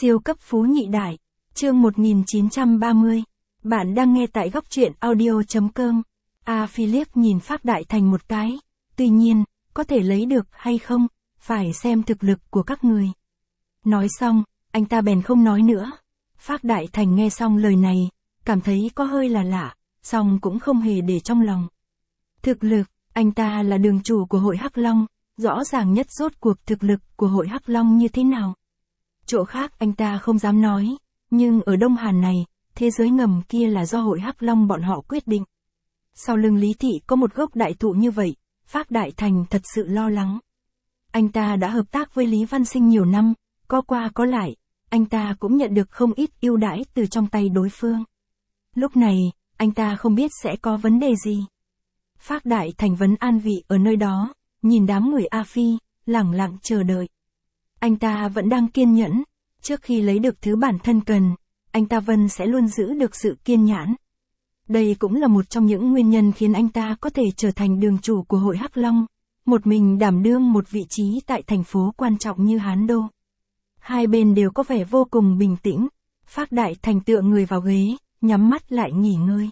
Siêu cấp phú nhị đại. Chương 1930. Bạn đang nghe tại góc truyện audio.com. A Phi liếc nhìn Phác Đại Thành một cái. Tuy nhiên, có thể lấy được hay không, phải xem thực lực của các người. Nói xong, anh ta bèn không nói nữa. Phác Đại Thành nghe xong lời này, cảm thấy có hơi là lạ, song cũng không hề để trong lòng. Thực lực, anh ta là đường chủ của hội Hắc Long, rõ ràng nhất rốt cuộc thực lực của hội Hắc Long như thế nào. Chỗ khác anh ta không dám nói, nhưng ở Đông Hàn này, thế giới ngầm kia là do hội Hắc Long bọn họ quyết định. Sau lưng Lý Thị có một gốc đại thụ như vậy, Phác Đại Thành thật sự lo lắng. Anh ta đã hợp tác với Lý Văn Sinh nhiều năm, có qua có lại, anh ta cũng nhận được không ít ưu đãi từ trong tay đối phương. Lúc này, anh ta không biết sẽ có vấn đề gì. Phác Đại Thành vấn an vị ở nơi đó, nhìn đám người A Phi, lẳng lặng chờ đợi. Anh ta vẫn đang kiên nhẫn, trước khi lấy được thứ bản thân cần, anh ta sẽ luôn giữ được sự kiên nhẫn. Đây cũng là một trong những nguyên nhân khiến anh ta có thể trở thành đường chủ của hội Hắc Long, một mình đảm đương một vị trí tại thành phố quan trọng như Hán Đô. Hai bên đều có vẻ vô cùng bình tĩnh, Phác Đại Thành tựa người vào ghế, nhắm mắt lại nghỉ ngơi.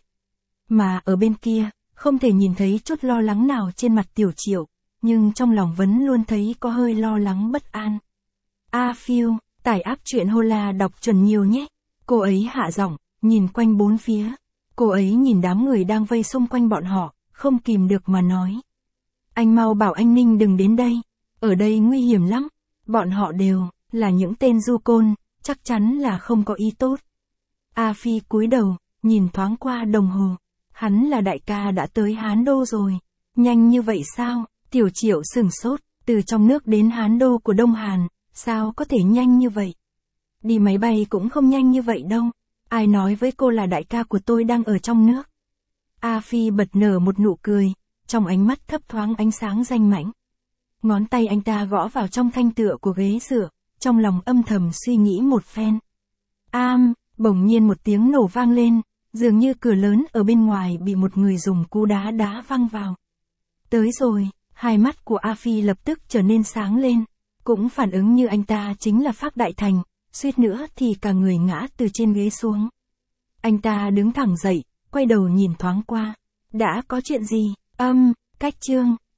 Mà ở bên kia, không thể nhìn thấy chút lo lắng nào trên mặt Tiểu Triệu, nhưng trong lòng vẫn luôn thấy có hơi lo lắng bất an. A Phiêu, tải app truyện Hola đọc chuẩn nhiều nhé. Cô ấy hạ giọng, nhìn quanh bốn phía. Cô ấy nhìn đám người đang vây xung quanh bọn họ, không kìm được mà nói. Anh mau bảo anh Ninh đừng đến đây, ở đây nguy hiểm lắm. Bọn họ đều là những tên du côn, chắc chắn là không có ý tốt. A Phi cúi đầu, nhìn thoáng qua đồng hồ. Hắn là đại ca đã tới Hán Đô rồi. Nhanh như vậy sao? Tiểu Triệu sửng sốt, từ trong nước đến Hán Đô của Đông Hàn, sao có thể nhanh như vậy? Đi máy bay cũng không nhanh như vậy đâu. Ai nói với cô là đại ca của tôi đang ở trong nước? A Phi bật nở một nụ cười, trong ánh mắt thấp thoáng ánh sáng danh mãnh. Ngón tay anh ta gõ vào trong thanh tựa của ghế dựa, trong lòng âm thầm suy nghĩ một phen. Bỗng nhiên một tiếng nổ vang lên, dường như cửa lớn ở bên ngoài bị một người dùng cú đá đá văng vào. Tới rồi, hai mắt của A Phi lập tức trở nên sáng lên, cũng phản ứng như anh ta chính là Phác Đại Thành, suýt nữa thì cả người ngã từ trên ghế xuống. Anh ta đứng thẳng dậy, quay đầu nhìn thoáng qua. Đã có chuyện gì? Cách chương